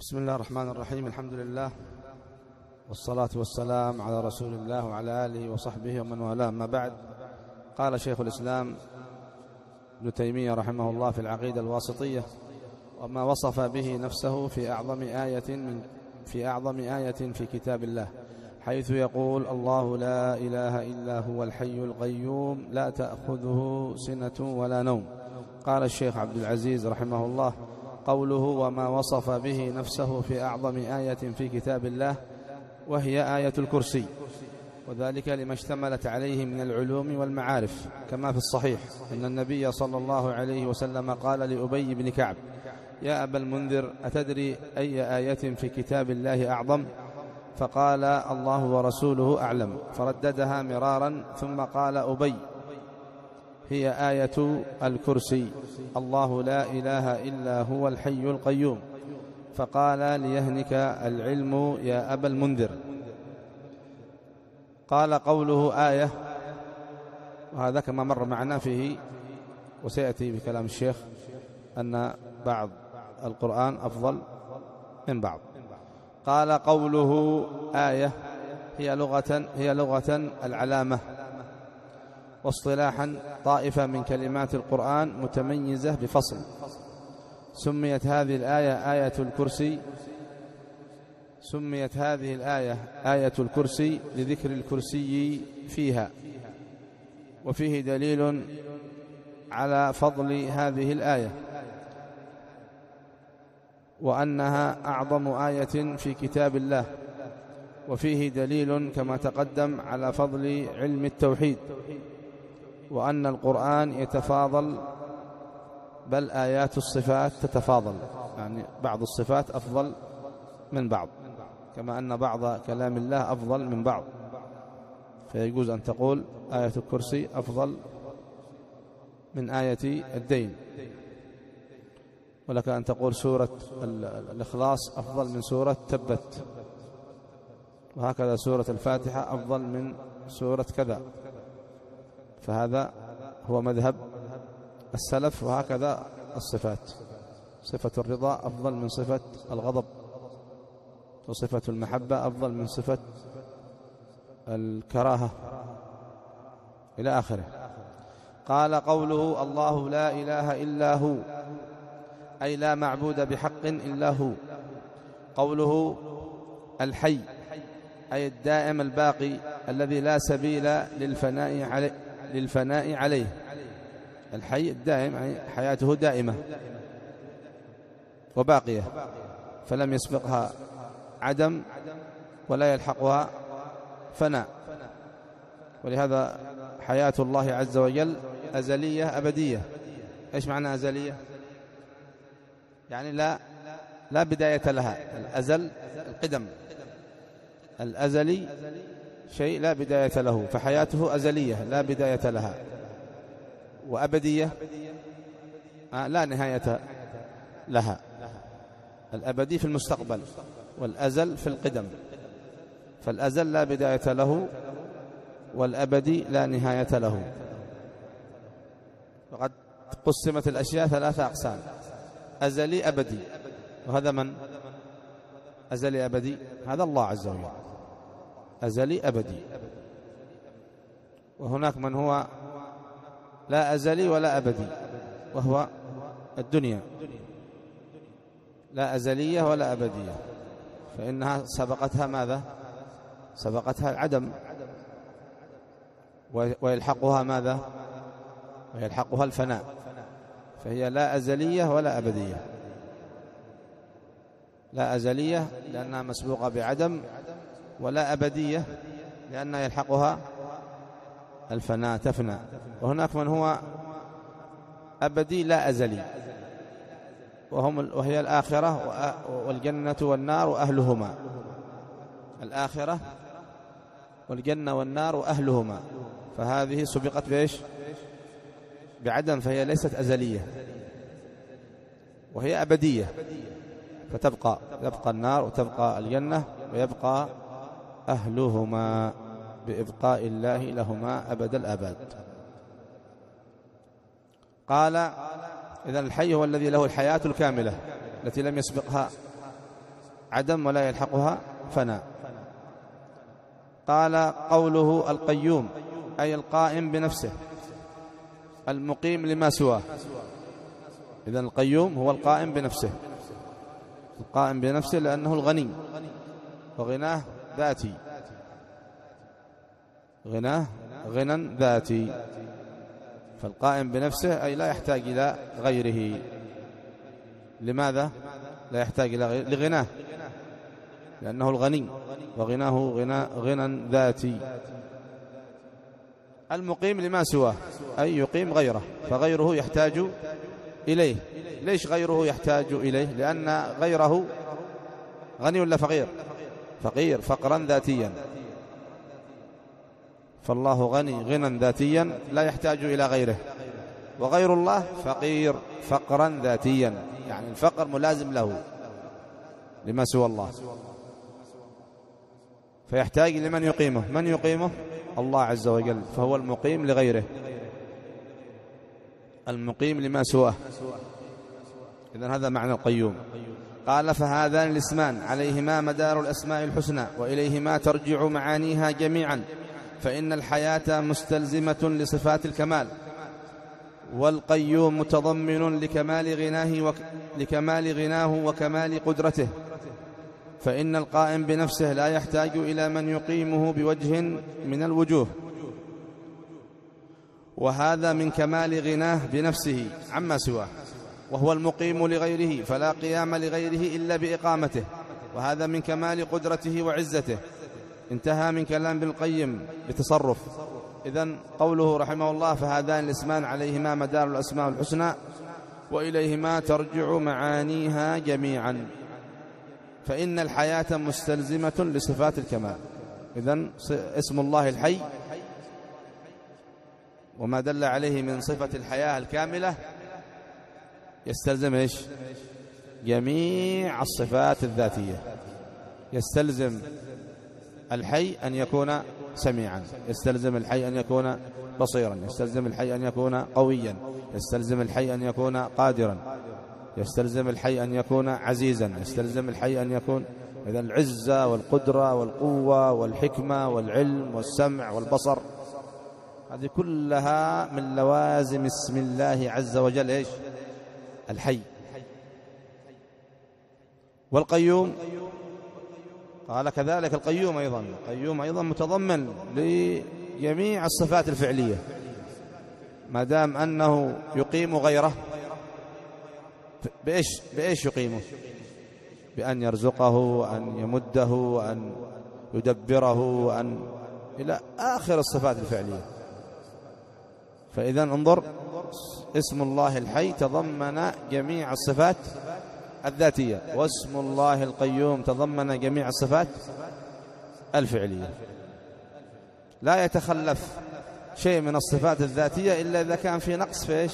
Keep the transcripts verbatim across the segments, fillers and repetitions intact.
بسم الله الرحمن الرحيم. الحمد لله والصلاة والسلام على رسول الله وعلى آله وصحبه ومن والاه. أما بعد، قال شيخ الإسلام ابن تيمية رحمه الله في العقيدة الواسطية: وما وصف به نفسه في أعظم آية من في أعظم آية في كتاب الله، حيث يقول: الله لا إله إلا هو الحي القيوم لا تأخذه سنة ولا نوم. قال الشيخ عبد العزيز رحمه الله: قوله وما وصف به نفسه في أعظم آية في كتاب الله، وهي آية الكرسي، وذلك لما اشتملت عليه من العلوم والمعارف، كما في الصحيح أن النبي صلى الله عليه وسلم قال لأبي بن كعب: يا أبا المنذر، أتدري أي آية في كتاب الله أعظم؟ فقال: الله ورسوله أعلم. فرددها مرارا، ثم قال أبي: هي آية الكرسي، الله لا إله إلا هو الحي القيوم. فقال: ليهنك العلم يا أبا المنذر. قال: قوله آية، وهذا كما مر معنا فيه وسيأتي بكلام الشيخ أن بعض القرآن أفضل من بعض. قال: قوله آية هي لغة هي لغة العلامة، واصطلاحا طائفة من كلمات القرآن متميزة بفصل. سميت هذه الآية آية الكرسي سميت هذه الآية آية الكرسي لذكر الكرسي فيها، وفيه دليل على فضل هذه الآية، وأنها أعظم آية في كتاب الله. وفيه دليل كما تقدم على فضل علم التوحيد، وأن القرآن يتفاضل، بل آيات الصفات تتفاضل، يعني بعض الصفات أفضل من بعض، كما أن بعض كلام الله أفضل من بعض. فيجوز أن تقول آية الكرسي أفضل من آية الدين، ولك أن تقول سورة الإخلاص أفضل من سورة تبت، وهكذا سورة الفاتحة أفضل من سورة كذا. فهذا هو مذهب السلف، وهكذا الصفات. صفة الرضا أفضل من صفة الغضب، وصفة المحبة أفضل من صفة الكراهة، إلى آخره. قال: قوله الله لا إله إلا هو، أي لا معبود بحق إلا هو. قوله الحي، أي الدائم الباقي الذي لا سبيل للفناء عليه للفناء عليه الحي الدائم، يعني حياته دائمة وباقية، فلم يسبقها عدم ولا يلحقها فناء. ولهذا حياة الله عز وجل أزلية أبدية. إيش معنى أزلية؟ يعني لا لا بداية لها. الأزل القدم، الأزلي شيء لا بداية له، فحياته أزلية لا بداية لها. وأبدية لا نهاية لها. الأبدي في المستقبل، والأزل في القدم. فالأزل لا بداية له، والأبدي لا نهاية له. وقد قسمت الأشياء ثلاثة أقسام: أزلي أبدي. وهذا من؟ أزلي أبدي هذا الله عز وجل، أزلي أبدي. وهناك من هو لا أزلي ولا أبدي، وهو الدنيا، لا أزلية ولا أبدية، فإنها سبقتها ماذا؟ سبقتها العدم، ويلحقها ماذا؟ ويلحقها الفناء. فهي لا أزلية ولا أبدية. لا أزلية لأنها مسبوقة بعدم، ولا أبدية لأنها يلحقها الفناء، تفنى. وهناك من هو أبدي لا أزلي، وهم وهي الآخرة والجنة والنار وأهلهما. الآخرة والجنة والنار وأهلهما، فهذه سبقت بإيش؟ بعدم، فهي ليست أزلية، وهي أبدية. فتبقى تبقى النار وتبقى الجنة ويبقى أهلهما بإبقاء الله لهما أبد الأبد. قال: إذن الحي هو الذي له الحياة الكاملة التي لم يسبقها عدم ولا يلحقها فناء. قال قوله القيوم أي القائم بنفسه المقيم لما سواه. إذن القيوم هو القائم بنفسه، القائم بنفسه لأنه الغني وغناه ذاتي، غناه غنى ذاتي، فالقائم بنفسه أي لا يحتاج إلى غيره. لماذا لا يحتاج إلى غيره؟ لغناه، لأنه الغني وغناه غنى غنى ذاتي. المقيم لما سواه أي يقيم غيره، فغيره يحتاج إليه. ليش غيره يحتاج إليه؟ لأن غيره غني ولا فقير؟ فقير فقرا ذاتيا، فالله غني غنى ذاتيا لا يحتاج إلى غيره، وغير الله فقير فقرا ذاتيا، يعني الفقر ملازم له لما سوى الله، فيحتاج لمن يقيمه. من يقيمه؟ الله عز وجل، فهو المقيم لغيره، المقيم لما سواه. إذن هذا معنى القيوم. قال فهذان الاسمان عليهما مدار الأسماء الحسنى وإليهما ترجع معانيها جميعا، فإن الحياة مستلزمة لصفات الكمال، والقيوم متضمن لكمال غناه وك... لكمال غناه وكمال قدرته، فإن القائم بنفسه لا يحتاج إلى من يقيمه بوجه من الوجوه، وهذا من كمال غناه بنفسه عما سواه، وهو المقيم لغيره فلا قيام لغيره إلا بإقامته، وهذا من كمال قدرته وعزته. انتهى من كلام ابن القيم بتصرف. إذن قوله رحمه الله فهذان الاسمان عليهما مدار الأسماء الحسنى وإليهما ترجع معانيها جميعا، فإن الحياة مستلزمة لصفات الكمال. إذن اسم الله الحي وما دل عليه من صفة الحياة الكاملة يستلزم إيش؟ جميع الصفات الذاتية. يستلزم الحي أن يكون سميعا، يستلزم الحي أن يكون بصيرا، يستلزم الحي أن يكون قويا، يستلزم الحي أن يكون قادرا، يستلزم الحي أن يكون عزيزا، يستلزم الحي أن يكون إذا العزة والقدرة والقوة والحكمة والعلم والسمع والبصر، هذه كلها من لوازم اسم الله عز وجل إيش؟ الحي. والقيوم قال كذلك القيوم أيضا، القيوم أيضا متضمن لجميع الصفات الفعلية، ما دام أنه يقيم غيره بإيش؟ بإيش يقيمه؟ بأن يرزقه وأن يمده وأن يدبره وأن إلى آخر الصفات الفعلية. فإذا انظر، اسم الله الحي تضمن جميع الصفات الذاتية، واسم الله القيوم تضمن جميع الصفات الفعلية. لا يتخلف شيء من الصفات الذاتية إلا إذا كان في نقص في إيش؟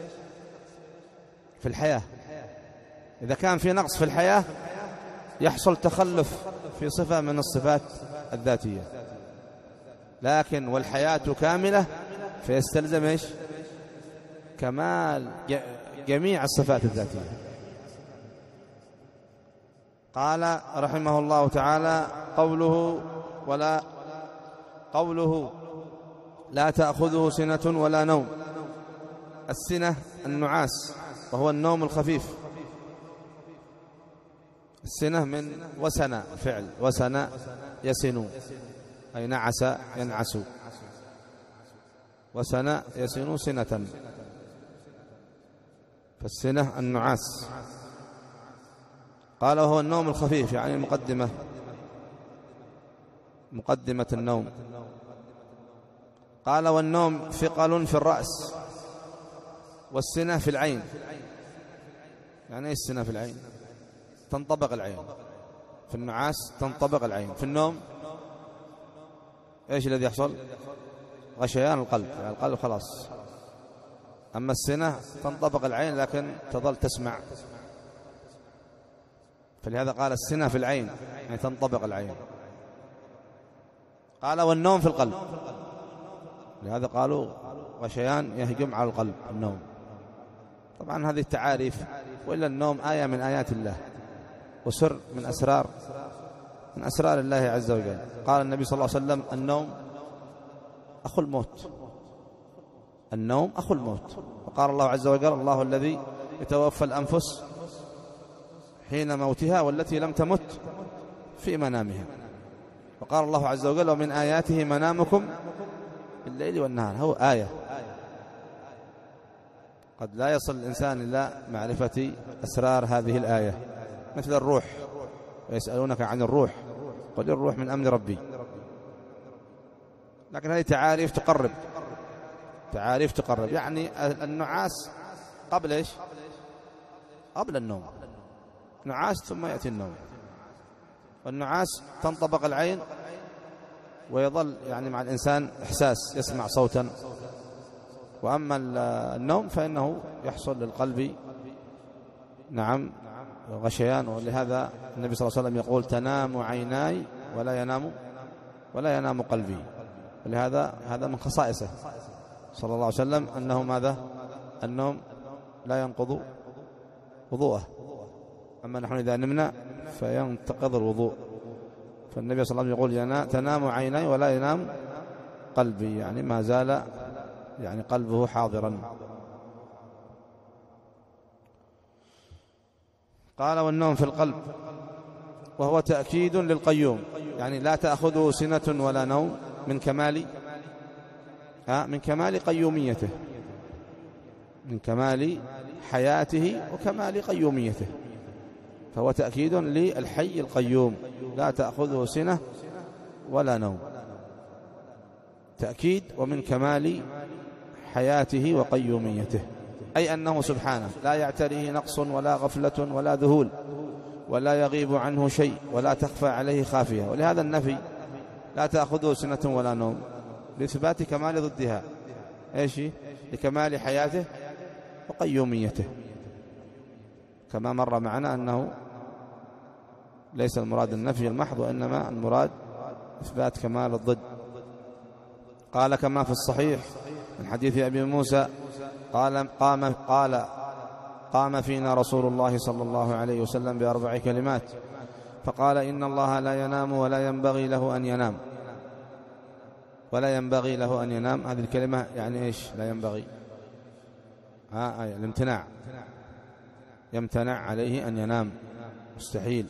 في الحياة. إذا كان في نقص في الحياة يحصل تخلف في صفة من الصفات الذاتية، لكن والحياة كاملة فيستلزم إيش؟ كمال جميع الصفات الذاتية. قال رحمه الله تعالى قوله ولا قوله لا تأخذه سنة ولا نوم. السنة النعاس وهو النوم الخفيف. السنة من وسن فعل، وسن يسن أي نعس ينعس، وسن يسن سنة، فالسنة النعاس. قال هو النوم الخفيف، يعني المقدمة، مقدمة النوم. قال والنوم ثقل في الرأس، والسنة في العين. يعني ايش السنة في العين؟ تنطبق العين. في النعاس تنطبق العين، في النوم ايش الذي يحصل؟ غشيان القلب، يعني القلب خلاص. أما السنة تنطبق العين لكن تظل تسمع، فلهذا قال السنة في العين، يعني تنطبق العين. قال والنوم في القلب، لهذا قالوا غشيان يهجم على القلب النوم. طبعا هذه التعاريف، وإلا النوم آية من آيات الله، وسر من أسرار من أسرار الله عز وجل. قال النبي صلى الله عليه وسلم: النوم أخو الموت، النوم أخو الموت. وقال الله عز وجل: الله الذي يتوفى الأنفس حين موتها والتي لم تمت في منامها. وقال الله عز وجل: ومن آياته منامكم بالليل والنهار. هو آية. قد لا يصل الإنسان إلى معرفة أسرار هذه الآية، مثل الروح، ويسألونك عن الروح قل الروح من أمر ربي. لكن هذه تعاريف تقرب، تعاريف تقرب. يعني النعاس قبل إيش؟ قبل النوم، نعاس ثم يأتي النوم. والنعاس تنطبق العين ويظل يعني مع الإنسان إحساس، يسمع صوتا. وأما النوم فإنه يحصل للقلب نعم غشيان. ولهذا النبي صلى الله عليه وسلم يقول: تنام عيناي ولا ينام ولا ينام قلبي. ولهذا هذا من خصائصه صلى الله عليه وسلم أنه ماذا؟ النوم لا ينقض وضوءه. أما نحن إذا نمنا فينتقض الوضوء. فالنبي صلى الله عليه وسلم يقول: تنام عيناي ولا ينام قلبي، يعني ما زال يعني قلبه حاضرا. قال: والنوم في القلب وهو تأكيد للقيوم، يعني لا تأخذه سنة ولا نوم، من كمال ها من كمال قيوميته، من كمال حياته وكمال قيوميته. فهو تأكيد للحي القيوم لا تأخذه سنة ولا نوم، تأكيد ومن كمال حياته وقيوميته، أي أنه سبحانه لا يعتريه نقص ولا غفلة ولا ذهول، ولا يغيب عنه شيء، ولا تخفى عليه خافية. ولهذا النفي لا تأخذه سنة ولا نوم لإثبات كمال ضدها، إيش؟ لكمال حياته وقيوميته، كما مر معنا أنه ليس المراد النفي المحض، وإنما المراد إثبات كمال الضد. قال كما في الصحيح من حديث أبي موسى قال قام قال قام فينا رسول الله صلى الله عليه وسلم بأربع كلمات، فقال: إن الله لا ينام ولا ينبغي له أن ينام. ولا ينبغي له أن ينام، هذه الكلمة يعني إيش؟ لا ينبغي آه آه الامتناع، يمتنع عليه أن ينام، مستحيل.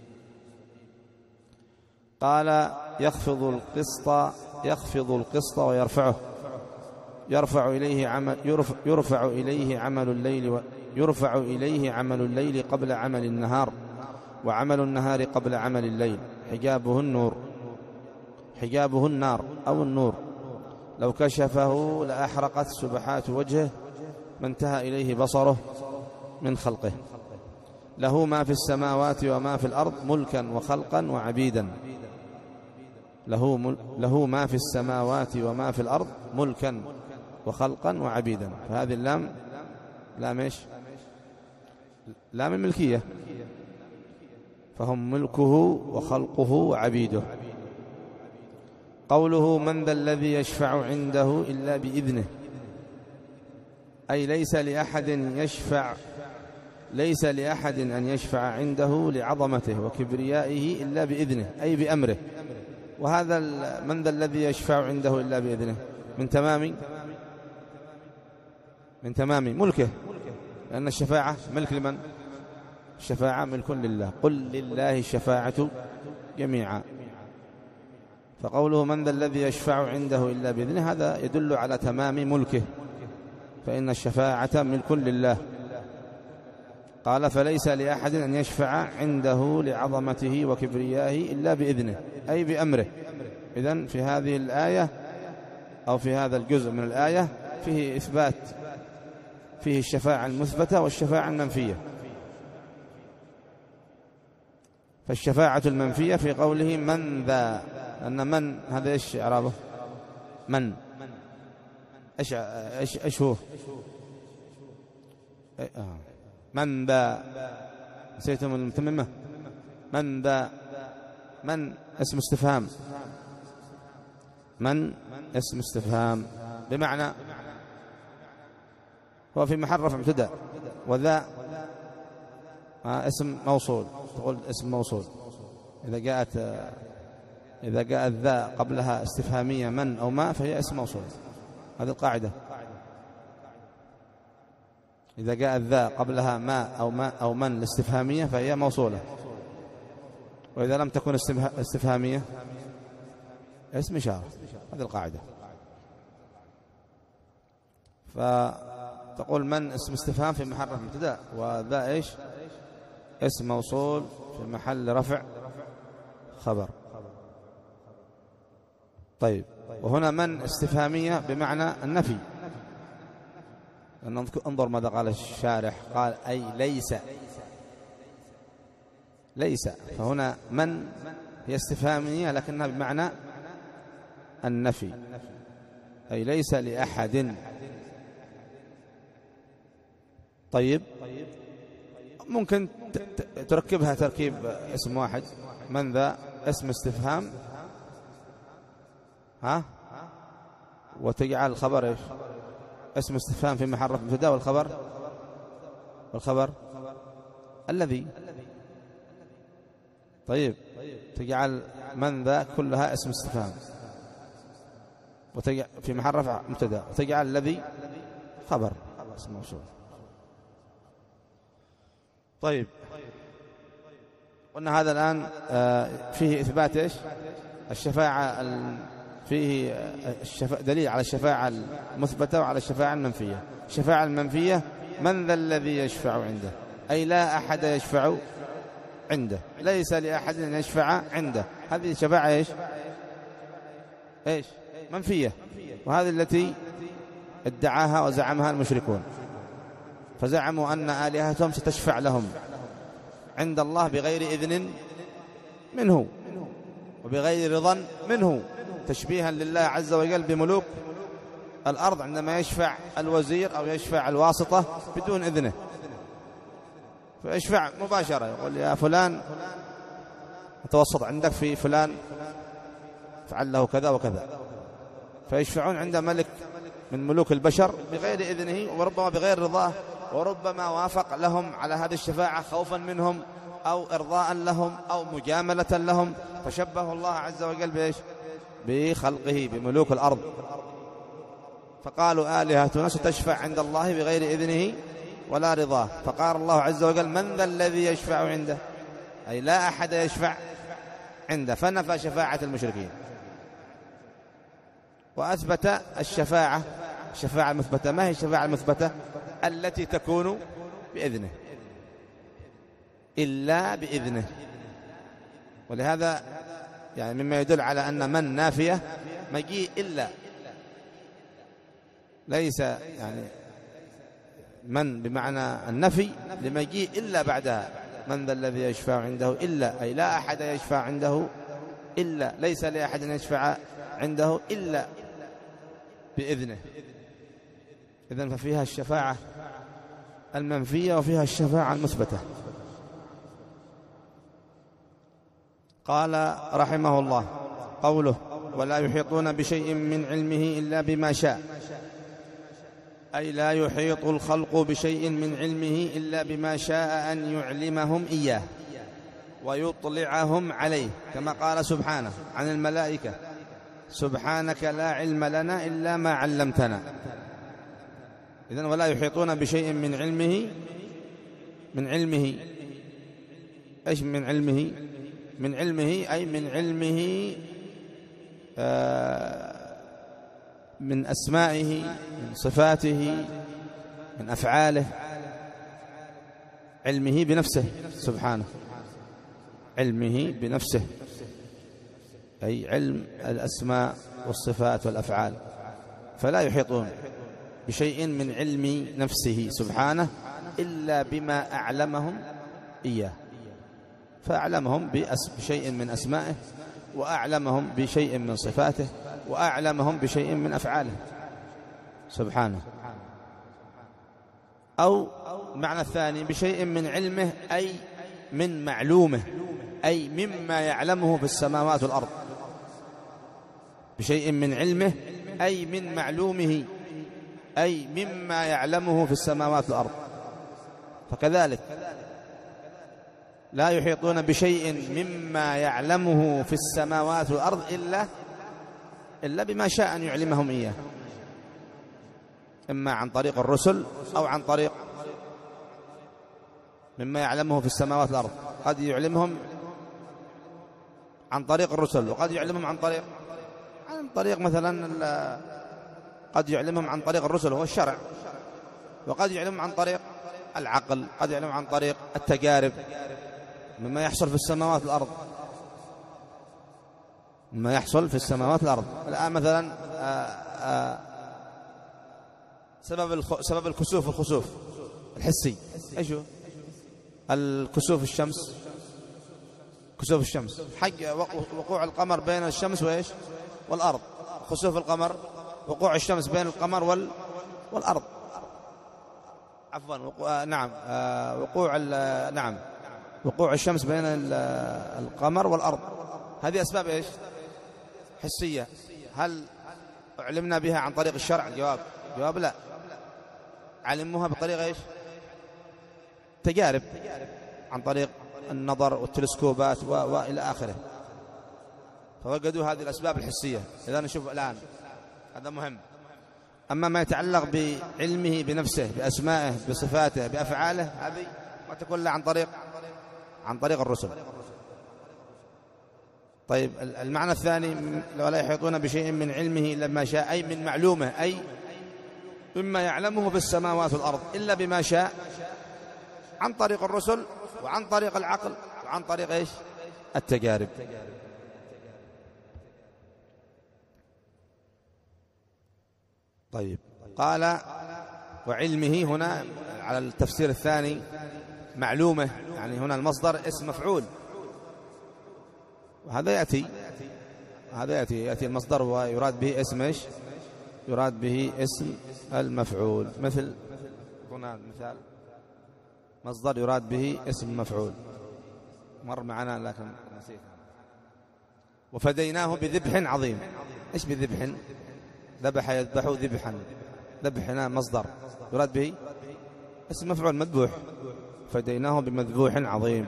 قال: يخفض القسط يخفض القسط ويرفعه، يرفع إليه عمل يرفع, يرفع إليه عمل الليل يرفع إليه عمل الليل قبل عمل النهار، وعمل النهار قبل عمل الليل. حجابه النور حجابه النار أو النور، لو كشفه لأحرقت سبحات وجهه ما انتهى إليه بصره من خلقه. له ما في السماوات وما في الأرض ملكا وخلقا وعبيدا. له, مل... له ما في السماوات وما في الأرض ملكا وخلقا وعبيدا. فهذه اللام لام ايش؟ لام الملكية، فهم ملكه وخلقه وعبيده. قوله: من ذا الذي يشفع عنده إلا بإذنه، أي ليس لأحد يشفع ليس لأحد أن يشفع عنده لعظمته وكبريائه إلا بإذنه، أي بأمره. وهذا من ذا الذي يشفع عنده إلا بإذنه من تمام من تمام ملكه، لأن الشفاعة ملك لمن؟ الشفاعة ملك لله. قل لله الشفاعة جميعا. فقوله: من ذا الذي يشفع عنده إلا بإذنه، هذا يدل على تمام ملكه، فإن الشفاعة ملك لله. قال: فليس لأحد أن يشفع عنده لعظمته وكبريائه إلا بإذنه، أي بأمره. إذن في هذه الآية أو في هذا الجزء من الآية فيه إثبات، فيه الشفاعة المثبتة والشفاعة المنفية. فالشفاعة المنفية في قوله: من ذا، أن من هذا إيش إعرابه؟ من إيش إيش إيش هو؟ من ذا، نسيتم المتممة؟ من ذا، من اسم استفهام، من اسم استفهام بمعنى هو في محل رفع مبتدأ، وذا آه اسم موصول، تقول اسم موصول. إذا جاءت إذا جاءت ذا قبلها استفهامية من أو ما فهي اسم موصول. هذه القاعدة. إذا جاءت ذا قبلها ما أو ما أو من الاستفهامية فهي موصولة، وإذا لم تكن استفهامية اسم إشارة. هذه القاعدة. فتقول من اسم استفهام في محل رفع مبتدأ، وذا إيش؟ اسم موصول في محل رفع خبر. طيب، وهنا من استفهامية بمعنى النفي. انظر ماذا قال الشارح، قال أي ليس ليس فهنا من هي استفهامية لكنها بمعنى النفي، أي ليس لأحد. طيب، ممكن تركبها تركيب اسم واحد، من ذا اسم استفهام ها، وتجعل الخبر ايش؟ اسم استفهام في محل رفع مبتدأ، والخبر والخبر الذي. طيب، تجعل من ذا كلها اسم استفهام وتجعل في محل رفع مبتدأ، وتجعل الذي خبر اسم موصول. طيب، قلنا هذا الآن فيه إثبات إيش؟ الشفاعة، فيه الشفاعة دليل على الشفاعة المثبتة وعلى الشفاعة المنفية. الشفاعة المنفية من ذا الذي يشفع عنده، أي لا أحد يشفع عنده، ليس لأحد أن يشفع عنده. هذه الشفاعة إيش؟ إيش؟ منفية، وهذه التي ادعاها وزعمها المشركون، فزعموا أن آلهتهم ستشفع لهم عند الله بغير إذن منه وبغير رضا منه، تشبيها لله عز وجل بملوك الأرض عندما يشفع الوزير أو يشفع الواسطة بدون إذنه، فيشفع مباشرة، يقول يا فلان توسط عندك في فلان فعل له كذا وكذا، فيشفعون عند ملك من ملوك البشر بغير إذنه وربما بغير رضاه، وربما وافق لهم على هذه الشفاعة خوفا منهم أو إرضاء لهم أو مجاملة لهم، فشبه الله عز وجل بإيش؟ بخلقه بملوك الأرض، فقالوا آلهتنا ستشفع عند الله بغير إذنه ولا رضاه، فقال الله عز وجل من ذا الذي يشفع عنده، أي لا أحد يشفع عنده، فنفى شفاعة المشركين وأثبت الشفاعة. الشفاعة المثبتة ما هي الشفاعة المثبتة؟ التي تكون بإذنه، إلا بإذنه. ولهذا يعني مما يدل على أن من نافية مجيء إلا، ليس يعني من بمعنى النفي لمجيء إلا بعدها. من ذا الذي يشفع عنده إلا، أي لا أحد يشفع عنده إلا، ليس لأحد يشفع عنده إلا بإذنه. إذن ففيها الشفاعة المنفية وفيها الشفاعة المثبتة. قال رحمه الله قوله ولا يحيطون بشيء من علمه إلا بما شاء، أي لا يحيط الخلق بشيء من علمه إلا بما شاء أن يعلمهم إياه ويطلعهم عليه، كما قال سبحانه عن الملائكة سبحانك لا علم لنا إلا ما علمتنا. إذن ولا يحيطون بشيء من علمه من علمه إيش من علمه؟ من علمه أي من علمه آه من أسمائه، من صفاته، من أفعاله، علمه بنفسه سبحانه، علمه بنفسه أي علم الأسماء والصفات والأفعال، فلا يحيطون بشيء من علم نفسه سبحانه إلا بما أعلمهم إياه، فأعلمهم بشيء من أسمائه، وأعلمهم بشيء من صفاته، وأعلمهم بشيء من أفعاله سبحانه. أو معنى الثاني بشيء من علمه أي من معلومه، أي مما يعلمه في السماوات والأرض، بشيء من علمه أي من معلومه، أي مما يعلمه في السماوات والأرض. فكذلك لا يحيطون بشيء مما يعلمه في السماوات والأرض إلا إلا بما شاء أن يعلمهم إياه، إما عن طريق الرسل أو عن طريق مما يعلمه في السماوات والأرض. قد يعلمهم عن طريق الرسل، وقد يعلمهم عن طريق عن طريق مثلا قد يعلمهم عن طريق الرسل هو الشرع، وقد يعلمهم عن طريق العقل، قد يعلمهم عن طريق التجارب مما يحصل في السماوات والأرض، مما يحصل في السماوات والأرض. الآن مثلا آآ آآ سبب سبب الكسوف والخسوف الحسي ايش هو؟ الكسوف الشمس، كسوف الشمس حق وقوع القمر بين الشمس وايش والأرض، خسوف القمر وقوع الشمس بين القمر وال والأرض عفوا وقوع نعم آه وقوع نعم وقوع الشمس بين القمر والأرض. هذه أسباب ايش؟ حسية. هل علمنا بها عن طريق الشرع؟ الجواب جواب لا، علموها بطريقة ايش؟ تجارب عن طريق النظر والتلسكوبات وإلى آخره، فوجدوا هذه الأسباب الحسية. إذا نشوف الآن هذا مهم. أما ما يتعلق بعلمه بنفسه بأسمائه بصفاته بأفعاله هذه ما تكون إلا عن طريق عن طريق الرسل. طيب المعنى الثاني ولا يحيطون بشيء من علمه إلا ما شاء، أي من معلومه، أي مما يعلمه في السماوات والأرض إلا بما شاء، عن طريق الرسل وعن طريق العقل وعن طريق ايش؟ التجارب. طيب قال وعلمه هنا على التفسير الثاني معلومه، يعني هنا المصدر اسم مفعول، وهذا يأتي هذا يأتي يأتي المصدر ويراد به اسم ايش؟ يراد به اسم المفعول. مثل هنا مثال مصدر يراد به اسم مفعول مر معنا لكن نسيت. وفديناه بذبح عظيم. ايش بذبح؟ ذبح يذبح ذبحا، ذبح هنا مصدر يراد به اسم مفعول مذبوح، فديناه بمذبوح عظيم.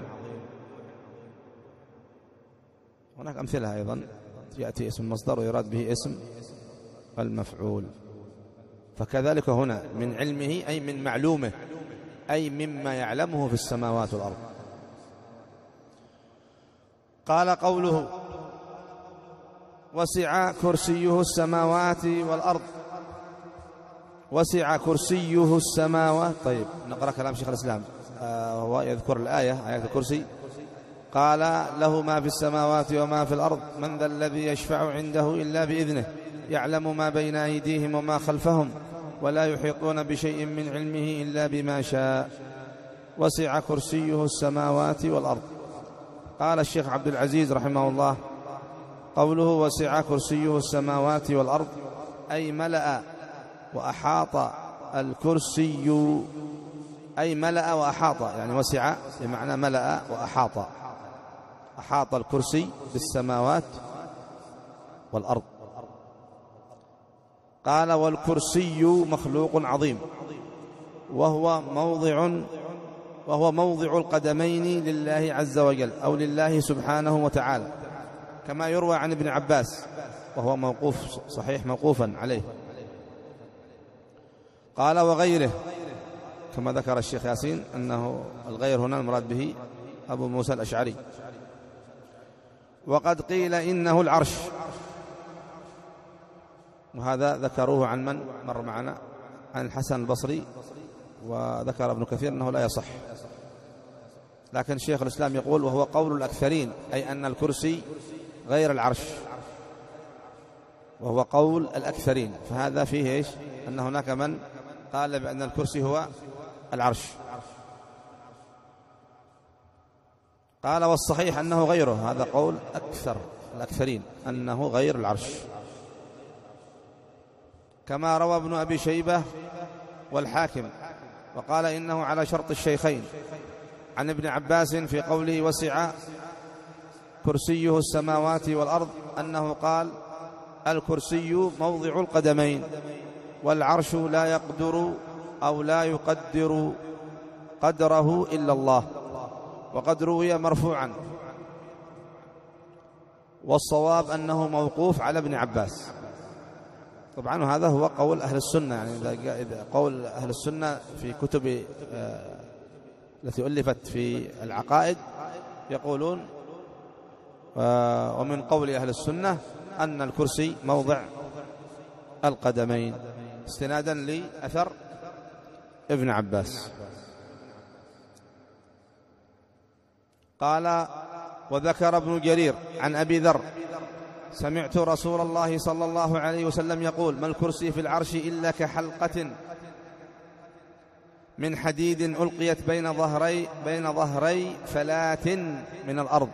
هناك أمثلة أيضا يأتي اسم مصدر ويراد به اسم المفعول. فكذلك هنا من علمه أي من معلومه، أي مما يعلمه في السماوات والأرض. قال قوله وسع كرسيه السماوات والأرض، وسع كرسيه السماوات. طيب نقرأ كلام شيخ الإسلام وهو آه يذكر الآية آية الكرسي. قال له ما في السماوات وما في الأرض، من ذا الذي يشفع عنده إلا بإذنه، يعلم ما بين أيديهم وما خلفهم، ولا يحيطون بشيء من علمه إلا بما شاء، وسع كرسيه السماوات والأرض. قال الشيخ عبد العزيز رحمه الله قوله وسع كرسيه السماوات والأرض أي ملأ وأحاط الكرسي، أي ملأ وأحاط، يعني وسع بمعنى ملأ وأحاط، أحاط الكرسي بالسماوات والأرض. قال والكرسي مخلوق عظيم، وهو موضع وهو موضع القدمين لله عز وجل أو لله سبحانه وتعالى، كما يروى عن ابن عباس وهو موقوف صحيح موقوفا عليه. قال وغيره، كما ذكر الشيخ ياسين أنه الغير هنا المراد به أبو موسى الأشعري. وقد قيل إنه العرش، وهذا ذكروه عن من مر معنا عن الحسن البصري، وذكر ابن كثير أنه لا يصح، لكن شيخ الإسلام يقول وهو قول الأكثرين، أي أن الكرسي غير العرش، وهو قول الأكثرين. فهذا فيه إيش؟ أن هناك من قال بأن الكرسي هو العرش. قال والصحيح أنه غيره، هذا قول أكثر الأكثرين أنه غير العرش، كما روى ابن أبي شيبة والحاكم وقال إنه على شرط الشيخين عن ابن عباس في قوله وسع كرسيه السماوات والأرض أنه قال الكرسي موضع القدمين، والعرش لا يقدر أو لا يقدر قدره إلا الله، وقد روي مرفوعا، والصواب أنه موقوف على ابن عباس. طبعا هذا هو قول أهل السنة، يعني إذا قول أهل السنة في كتب التي ألفت في العقائد يقولون ومن قول أهل السنة أن الكرسي موضع القدمين، استنادا لأثر ابن عباس. قال: وذكر ابن جرير عن أبي ذر: سمعت رسول الله صلى الله عليه وسلم يقول: ما الكرسي في العرش إلا كحلقة من حديد ألقيت بين ظهري بين ظهري فلات من الأرض.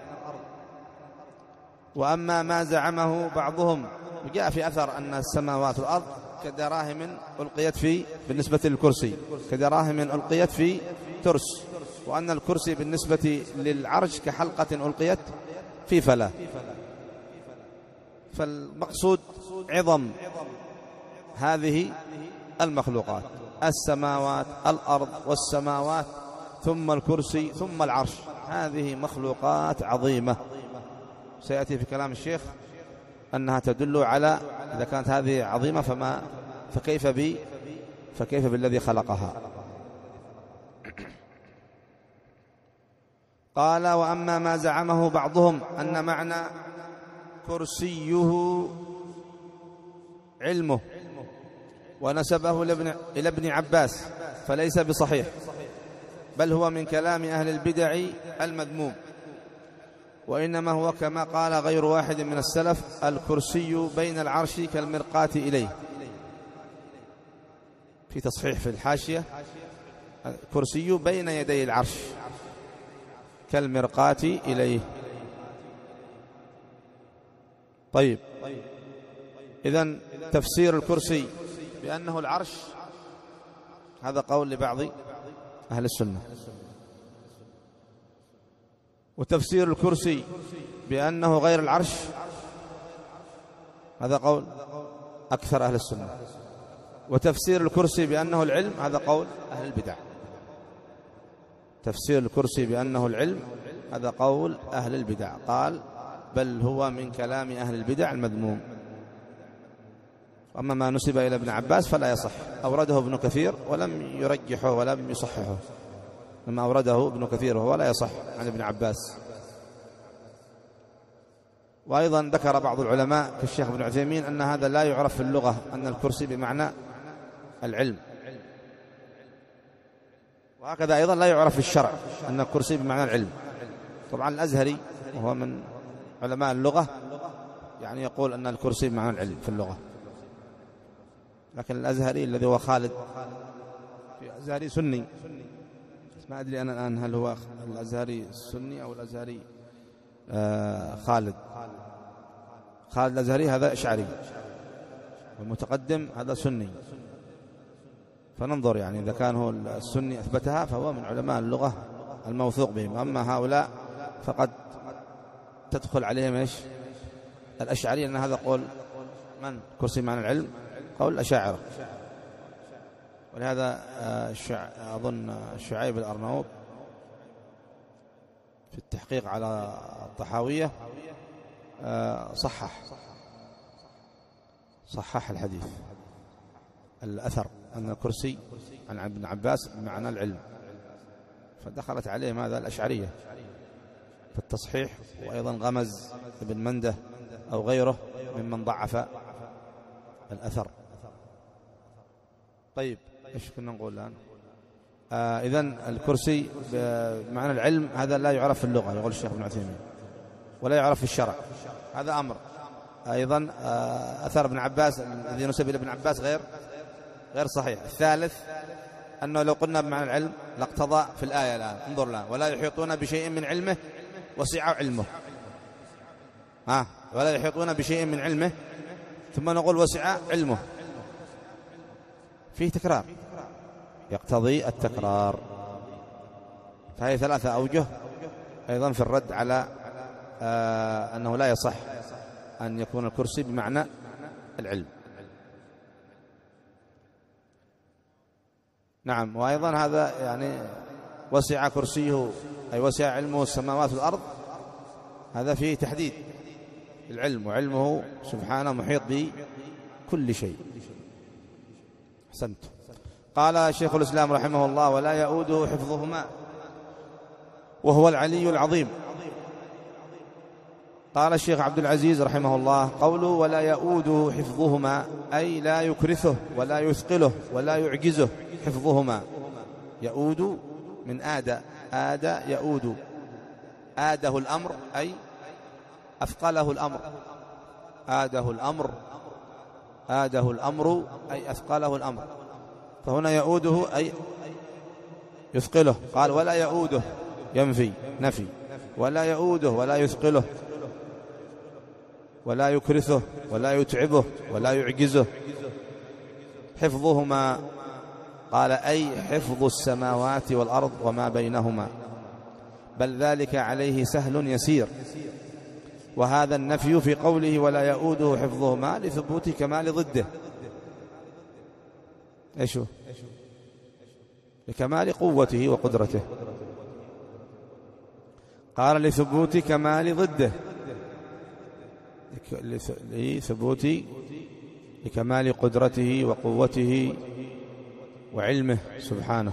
وأما ما زعمه بعضهم، جاء في أثر أن السماوات والأرض كدراهم ألقيت في بالنسبة للكرسي كدراهم ألقيت في ترس، وأن الكرسي بالنسبة للعرش كحلقة ألقيت في فلاة. فالمقصود عظم هذه المخلوقات: السماوات، الأرض والسماوات، ثم الكرسي، ثم العرش. هذه مخلوقات عظيمة، سيأتي في كلام الشيخ أنها تدل على إذا كانت هذه عظيمة فما فكيف بي فكيف بالذي خلقها. قال: وأما ما زعمه بعضهم أن معنى كرسيه علمه ونسبه إلى ابن عباس فليس بصحيح، بل هو من كلام أهل البدع المذموم، وإنما هو كما قال غير واحد من السلف: الكرسي بين العرش كالمرقاة إليه. في تصحيح في الحاشية: الكرسي بين يدي العرش كالمرقاة إليه. طيب، إذن تفسير الكرسي بأنه العرش هذا قول لبعض أهل السنة، وتفسير الكرسي بأنه غير العرش هذا قول أكثر أهل السنة، وتفسير الكرسي بأنه العلم هذا قول أهل البدع. تفسير الكرسي بأنه العلم هذا قول أهل البدع، قال: بل هو من كلام أهل البدع المذموم. أما ما نسب إلى ابن عباس فلا يصح، أورده ابن كثير ولم يرجحه ولم يصححه، لما أورده ابن كثير وهو لا يصح عن ابن عباس. وأيضا ذكر بعض العلماء كالشيخ ابن عثيمين أن هذا لا يعرف في اللغة، أن الكرسي بمعنى العلم، وهكذا أيضا لا يعرف في الشرع أن الكرسي بمعنى العلم. طبعا الأزهري وهو من علماء اللغة يعني يقول أن الكرسي بمعنى العلم في اللغة، لكن الأزهري الذي هو خالد، في أزهري سني، ما أدري أنا الآن هل هو الأزهري السني أو الأزهري آه خالد خالد الأزهري هذا أشعري، والمتقدم هذا سني، فننظر يعني إذا كان هو السني أثبتها فهو من علماء اللغة الموثوق بهم. أما هؤلاء فقد تدخل عليهم إيش الأشعري، أن هذا قول من كرسي معنى العلم قول الأشاعرة. ولهذا أظن شعيب الأرناؤوط في التحقيق على الطحاوية صحح صحح الحديث الأثر أن الكرسي عن ابن عباس بمعنى العلم، فدخلت عليه ماذا الأشعرية في التصحيح. وأيضا غمز ابن منده أو غيره ممن ضعف الأثر. طيب، إيش كنا نقول الآن؟ آه إذن الكرسي بمعنى العلم هذا لا يعرف في اللغة، يقول الشيخ ابن عثيمين، ولا يعرف في الشرع، هذا أمر. أيضا آه أثر ابن عباس الذي نسب إلى ابن عباس غير غير صحيح. الثالث أنه لو قلنا بمعنى العلم لاقتضى في الآية الآن، انظر الآن: ولا يحيطون بشيء من علمه وسع علمه. ها ولا يحيطون بشيء من علمه، ثم نقول وسع علمه، فيه تكرار يقتضي التكرار. فهي ثلاثة أوجه أيضا في الرد على آه أنه لا يصح أن يكون الكرسي بمعنى العلم. نعم، وأيضا هذا يعني وسع كرسيه أي وسع علمه السماوات والأرض، هذا فيه تحديد العلم، وعلمه سبحانه محيط بكل شيء. أحسنت. قال شيخ الإسلام رحمه الله: ولا يؤوده حفظهما وهو العلي العظيم. قال الشيخ عبد العزيز رحمه الله: قوله ولا يؤوده حفظهما أي لا يكرثه ولا يثقله ولا يعجزه حفظهما. يؤود من آد، آد يؤود، آده الأمر أي أثقله الأمر، آده الأمر، آده الأمر أي أثقله الأمر، فهنا يؤوده أي يثقله. قال ولا يؤوده ينفي نفي، ولا يؤوده ولا يثقله ولا يكرثه ولا يتعبه ولا يعجزه حفظهما. قال أي حفظ السماوات والأرض وما بينهما، بل ذلك عليه سهل يسير. وهذا النفي في قوله ولا يؤوده حفظهما لثبوت كمال ضده. ايش هو؟ لكمال قوته وقدرته. قال لثبوت كمال ضده، لثبوت لكمال قدرته وقوته وعلمه سبحانه.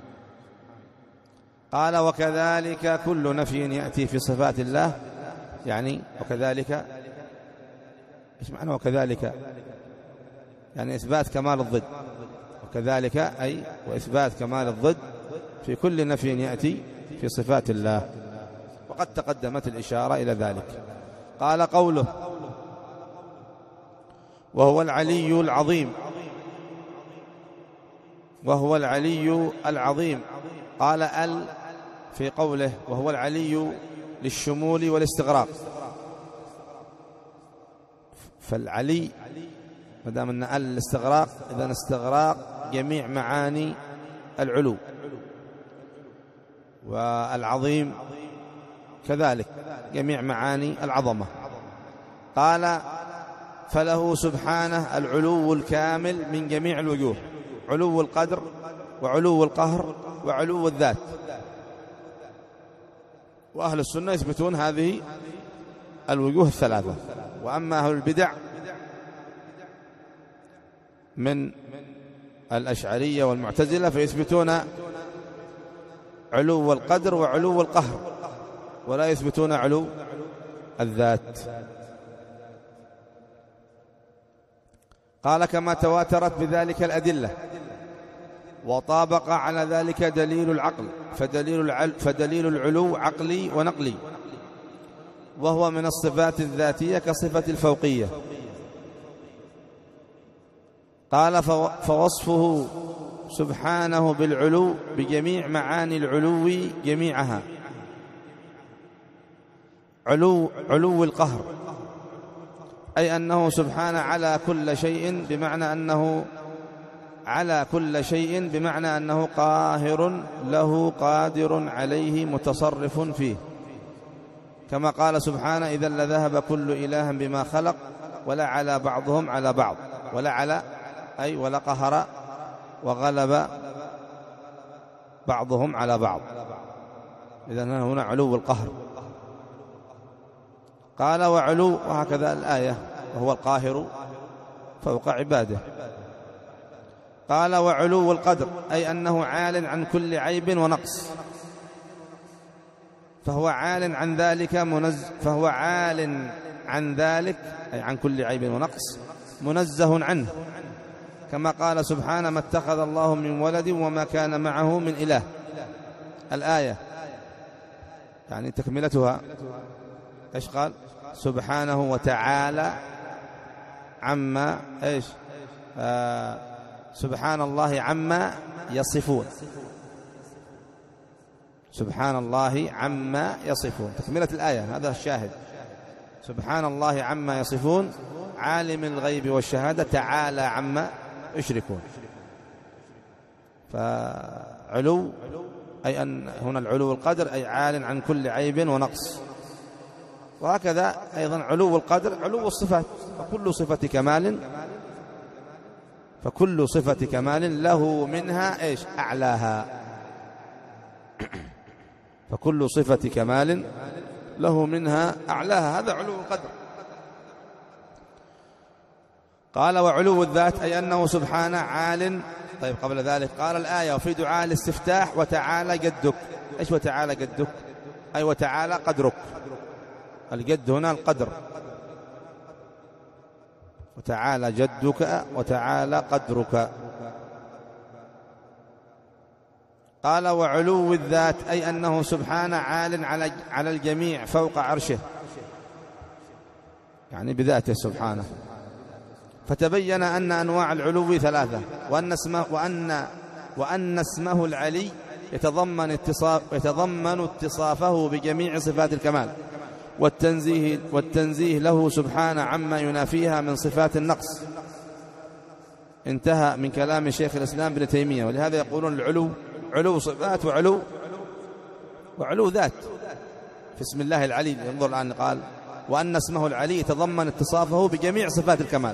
قال وكذلك كل نفي يأتي في صفات الله، يعني وكذلك ايش معنى وكذلك؟ يعني إثبات كمال الضد، وكذلك أي وإثبات كمال الضد في كل نفي يأتي في صفات الله، وقد تقدمت الإشارة إلى ذلك. قال قوله وهو العلي العظيم، وهو العلي العظيم. قال ال في قوله وهو العلي للشمول والاستغراق، فالعلي ما دام ان ال الاستغراق اذا استغراق جميع معاني العلو، والعظيم كذلك جميع معاني العظمة. قال فله سبحانه العلو الكامل من جميع الوجوه، علو القدر وعلو القهر وعلو الذات. وأهل السنة يثبتون هذه الوجوه الثلاثة. وأما أهل البدع من الأشعرية والمعتزلة فيثبتون علو القدر وعلو القهر، ولا يثبتون علو الذات. قال كما تواترت بذلك الأدلة وطابق على ذلك دليل العقل، فدليل, العل فدليل العلو عقلي ونقلي، وهو من الصفات الذاتية كصفة الفوقية. قال فوصفه سبحانه بالعلو بجميع معاني العلو جميعها، علو, علو القهر أي أنه سبحانه على كل شيء، بمعنى أنه على كل شيء بمعنى أنه قاهر له قادر عليه متصرف فيه، كما قال سبحانه إذا لذهب كل إله بما خلق ولا على بعضهم على بعض، ولا على أي ولا قهر وغلب بعضهم على بعض، إذن هنا علو القهر. قال وعلو، وهكذا الآية وهو القاهر فوق عباده. قال وعلو القدر أي أنه عال عن كل عيب ونقص، فهو عال عن ذلك منز فهو عال عن ذلك أي عن كل عيب ونقص منزه عنه، كما قال سبحانه ما اتخذ الله من ولد وما كان معه من إله. الآية يعني تكملتها إيش قال؟ سبحانه وتعالى عما إيش آه سبحان الله عما يصفون، سبحان الله عما يصفون، تكملة الآية هذا الشاهد. سبحان الله عما يصفون عالم الغيب والشهادة تعالى عما يشركون. فعلو أي أن هنا العلو القدر أي عال عن كل عيب ونقص. وهكذا أيضا علو القدر علو الصفات، فكل صفة كمال فكل صفة كمال له منها إيش أعلاها، فكل صفة كمال له منها أعلاها، هذا علو القدر. قال وعلو الذات أي أنه سبحانه عال. طيب قبل ذلك قال الآية وفي دعاء الاستفتاح وتعالى جدك. إيش وتعالى جدك؟ أي وتعالى قدرك. الجد هنا القدر، وتعالى جدك وتعالى قدرك. قال وعلو الذات أي أنه سبحانه عال على على الجميع فوق عرشه، يعني بذاته سبحانه. فتبين أن أنواع العلو ثلاثة، وأن اسمه وأن وأن اسمه العلي يتضمن اتصاف يتضمن اتصافه بجميع صفات الكمال والتنزيه والتنزيه له سبحانه عما ينافيها من صفات النقص. انتهى من كلام شيخ الإسلام ابن تيمية. ولهذا يقولون العلو علو صفات وعلو وعلو ذات. في اسم الله العلي ينظر الآن قال وأن اسمه العلي يتضمن اتصافه بجميع صفات الكمال.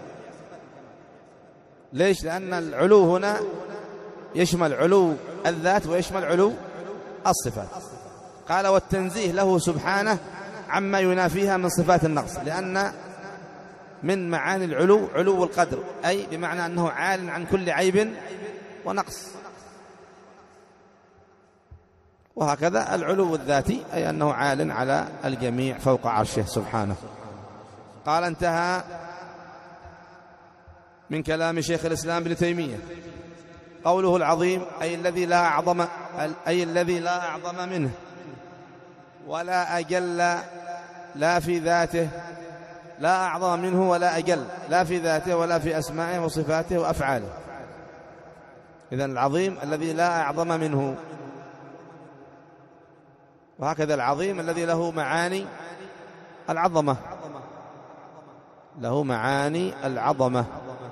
ليش؟ لأن العلو هنا يشمل علو الذات ويشمل علو الصفات. قال والتنزيه له سبحانه عما ينافيها من صفات النقص، لأن من معاني العلو علو القدر، أي بمعنى أنه عال عن كل عيب ونقص. وهكذا العلو الذاتي أي أنه عال على الجميع فوق عرشه سبحانه. قال انتهى من كلام شيخ الإسلام ابن تيمية. قوله العظيم أي الذي لا أعظم أي الذي لا أعظم منه ولا أجل، لا في ذاته، لا أعظم منه ولا أجل، لا في ذاته ولا في أسمائه وصفاته وأفعاله. إذن العظيم الذي لا أعظم منه، وهكذا العظيم الذي له معاني العظمة، له معاني العظمة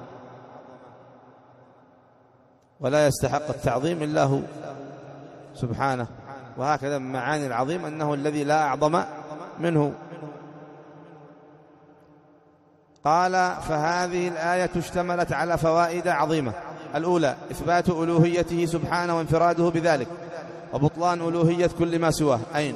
ولا يستحق التعظيم إلا هو سبحانه. وهكذا من معاني العظيم أنه الذي لا أعظم منه. قال فهذه الآية اشتملت على فوائد عظيمة. الأولى إثبات ألوهيته سبحانه وانفراده بذلك، وبطلان ألوهية كل ما سواه. أين؟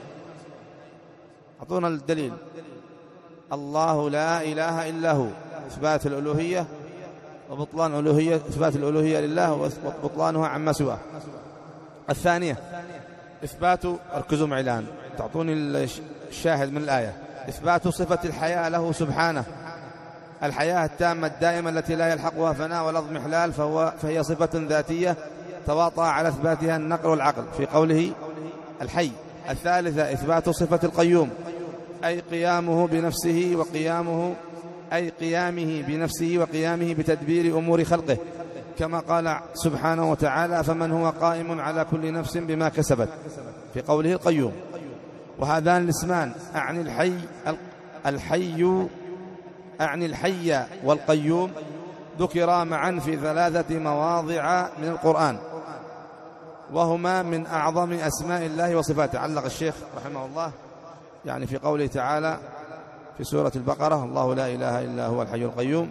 أعطونا الدليل. الله لا إله إلا هو، إثبات الألوهية وبطلان ألوهية، إثبات الألوهية لله وبطلانها عما سواه. الثانية إثبات، ركزوا معي الآن تعطوني الشاهد من الآية. إثبات صفة الحياة له سبحانه، الحياة التامة الدائمة التي لا يلحقها فناء ولا اضمحلال، فهو فهي صفة ذاتية تواطأ على إثباتها النقل والعقل في قوله الحي. الثالثة إثبات صفة القيوم، أي قيامه بنفسه وقيامه أي قيامه بنفسه وقيامه بتدبير أمور خلقه، كما قال سبحانه وتعالى فمن هو قائم على كل نفس بما كسبت في قوله القيوم. وهذان الاسمان أعني الحي الحي أعني الحي والقيوم ذكرا معا في ثلاثة مواضع من القرآن، وهما من أعظم أسماء الله وصفاته. علق الشيخ رحمه الله يعني في قوله تعالى في سورة البقرة الله لا إله إلا هو الحي القيوم.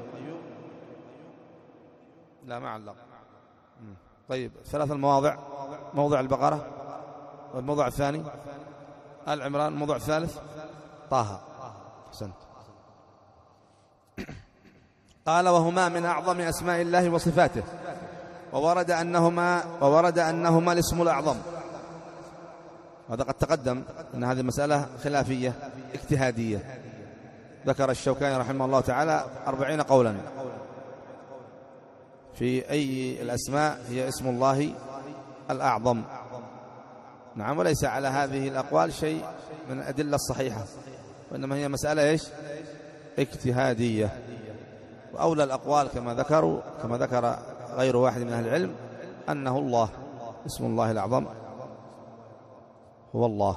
لا ما علق. طيب ثلاث المواضع، موضع البقرة، والموضع الثاني آل عمران، الموضع الثالث طه. أحسنت. قال وهما من أعظم أسماء الله وصفاته، وورد أنهما وورد أنهما الاسم الأعظم. هذا قد تقدم أن هذه مسألة خلافية اجتهادية. ذكر الشوكاني رحمه الله تعالى أربعين قولا في أي الأسماء هي اسم الله الأعظم. نعم، وليس على هذه الأقوال شيء من الأدلة الصحيحة، وإنما هي مسألة إيش؟ اجتهادية. وأولى الأقوال كما ذكروا كما ذكر غير واحد من أهل العلم أنه الله، اسم الله الأعظم هو الله.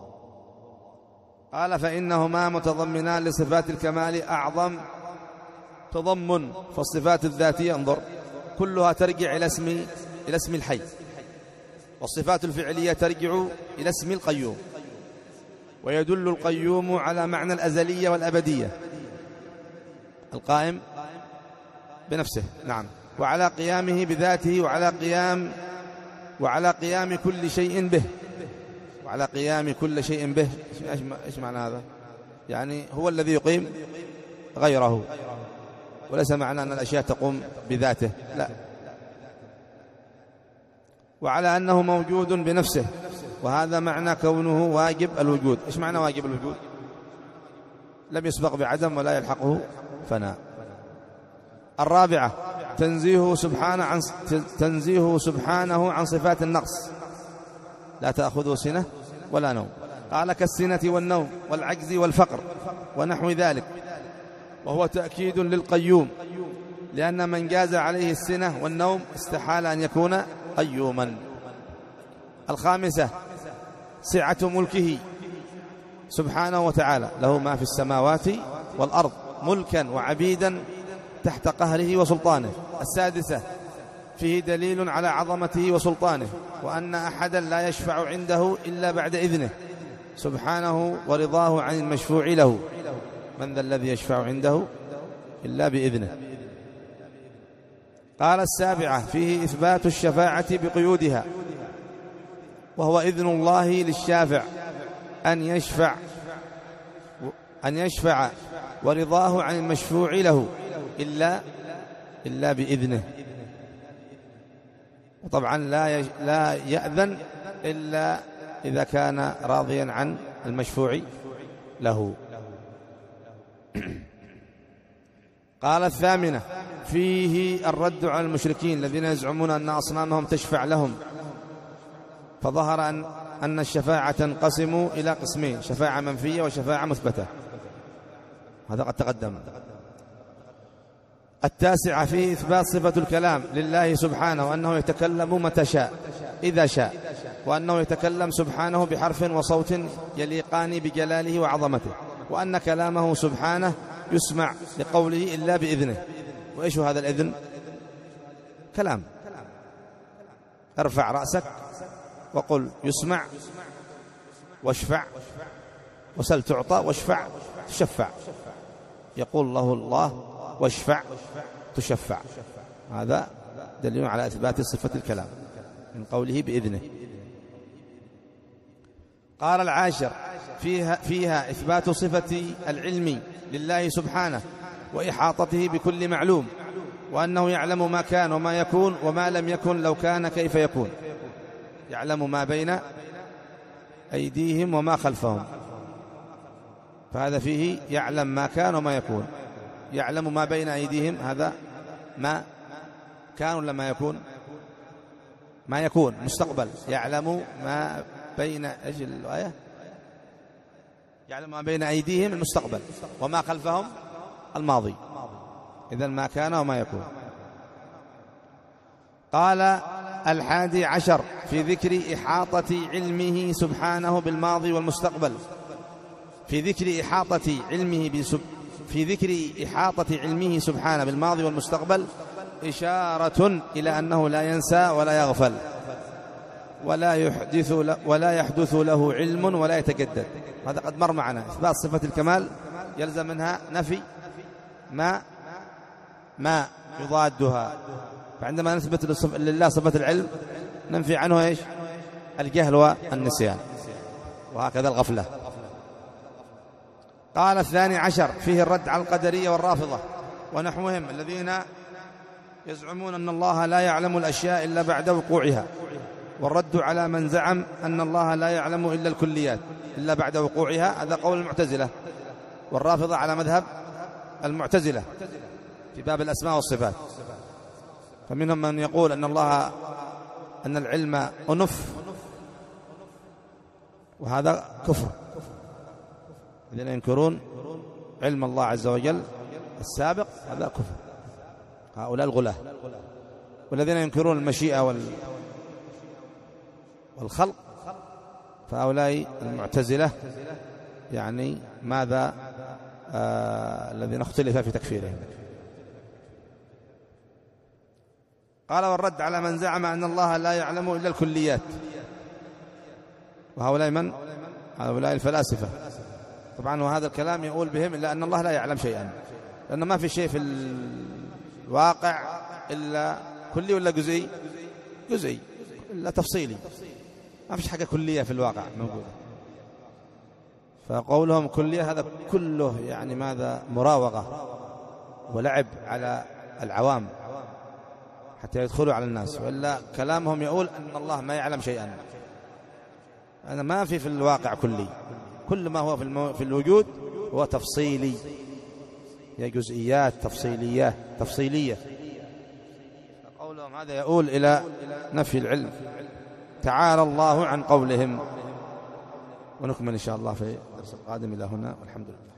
قال فإنهما متضمنان لصفات الكمال أعظم تضمن، فالصفات الذاتية انظر كلها ترجع إلى اسم إلى اسم الحي، والصفات الفعلية ترجع إلى اسم القيوم، ويدل القيوم على معنى الأزلية والأبدية، القائم بنفسه، نعم، وعلى قيامه بذاته، وعلى قيام وعلى قيام كل شيء به. وعلى قيام كل شيء به، إيش معنى هذا؟ يعني هو الذي يقيم غيره، وليس معنى أن الأشياء تقوم بذاته، لا. وعلى أنه موجود بنفسه، وهذا معنى كونه واجب الوجود. إيش معنى واجب الوجود؟ لم يسبق بعدم ولا يلحقه فناء. الرابعة تنزيهه سبحانه عن تنزيهه سبحانه عن صفات النقص، لا تأخذه سنة ولا نوم. قال كالسنة والنوم والعجز والفقر ونحو ذلك، وهو تأكيد للقيوم، لأن من جاز عليه السنة والنوم استحال أن يكون قيوما. الخامسة سعة ملكه سبحانه وتعالى، له ما في السماوات والأرض ملكا وعبيدا تحت قهره وسلطانه. السادسة فيه دليل على عظمته وسلطانه، وأن أحدا لا يشفع عنده إلا بعد إذنه سبحانه ورضاه عن المشفوع له. من ذا الذي يشفع عنده إلا بإذنه. قال السابعة فيه إثبات الشفاعة بقيودها، وهو إذن الله للشافع أن يشفع أن يشفع ورضاه عن المشفوع له إلا إلا بإذنه. وطبعا لا لا يأذن إلا إذا كان راضيا عن المشفوع له. قال الثامنة فيه الرد على المشركين الذين يزعمون أن أصنامهم تشفع لهم، فظهر أن أن الشفاعة تنقسم إلى قسمين: شفاعة منفية وشفاعة مثبتة، هذا قد تقدم. التاسعة فيه إثبات صفة الكلام لله سبحانه، وأنه يتكلم متى شاء إذا شاء، وأنه يتكلم سبحانه بحرف وصوت يليقان بجلاله وعظمته، وأن كلامه سبحانه يسمع لقوله إلا بإذنه. وإيش هذا الإذن؟ كلام. ارفع رأسك وقل يسمع، واشفع وسل تعطى، واشفع تشفع. يقول له الله واشفع تشفع. هذا دليل على إثبات صفة الكلام من قوله بإذنه. قال العاشر فيها, فيها إثبات صفة العلم لله سبحانه وإحاطته بكل معلوم، وأنه يعلم ما كان وما يكون وما لم يكن لو كان كيف يكون. يعلم ما بين أيديهم وما خلفهم، فهذا فيه يعلم ما كان وما يكون. يعلم ما بين أيديهم، هذا ما كان ولا ما يكون؟ ما يكون مستقبل. يعلم ما بين أجل الآية يعلم ما بين أيديهم المستقبل، وما خلفهم الماضي. إذن ما كان وما يكون. قال الحادي عشر في ذكر إحاطة علمه سبحانه بالماضي والمستقبل، في ذكر إحاطة علمه بسب في ذكر إحاطة علمه سبحانه بالماضي والمستقبل إشارة إلى أنه لا ينسى ولا يغفل ولا يحدث ولا يحدث له علم ولا يتجدد. هذا قد مر معنا. إثبات صفة الكمال يلزم منها نفي ما ما يضادها، فعندما نثبت لله صفة العلم ننفي عنه إيش؟ الجهل والنسيان، وهكذا الغفلة. قال الثاني عشر فيه الرد على القدرية والرافضة ونحوهم الذين يزعمون أن الله لا يعلم الأشياء إلا بعد وقوعها، والرد على من زعم أن الله لا يعلم إلا الكليات إلا بعد وقوعها. هذا قول المعتزلة والرافضة على مذهب المعتزلة في باب الأسماء والصفات. فمنهم من يقول أن الله أن العلم أنف، وهذا كفر. الذين ينكرون علم الله عز وجل السابق هذا كفر، هؤلاء الغلاة. والذين ينكرون المشيئة والخلق فهؤلاء المعتزلة، يعني ماذا آه الذين اختلف في تكفيرهم. قال والرد على من زعم أن الله لا يعلم إلا الكليات، وهؤلاء من؟ هؤلاء الفلاسفة. طبعا وهذا الكلام يقول بهم إلا أن الله لا يعلم شيئا، لأن ما في شيء في الواقع إلا كلي ولا جزئي؟ جزئي. إلا تفصيلي، ما فيش حاجة كلية في الواقع موجودة. فقولهم كلية هذا كله يعني ماذا؟ مراوغة ولعب على العوام حتى يدخلوا على الناس، وإلا كلامهم يقول أن الله ما يعلم شيئا. أنا ما في في الواقع كلي، كل ما هو في, المو... في الوجود هو تفصيلي، هي جزئيات تفصيلية تفصيلية. قولهم هذا يقول إلى نفي العلم، تعالى الله عن قولهم. ونكمل إن شاء الله في الدرس القادم. إلى هنا والحمد لله.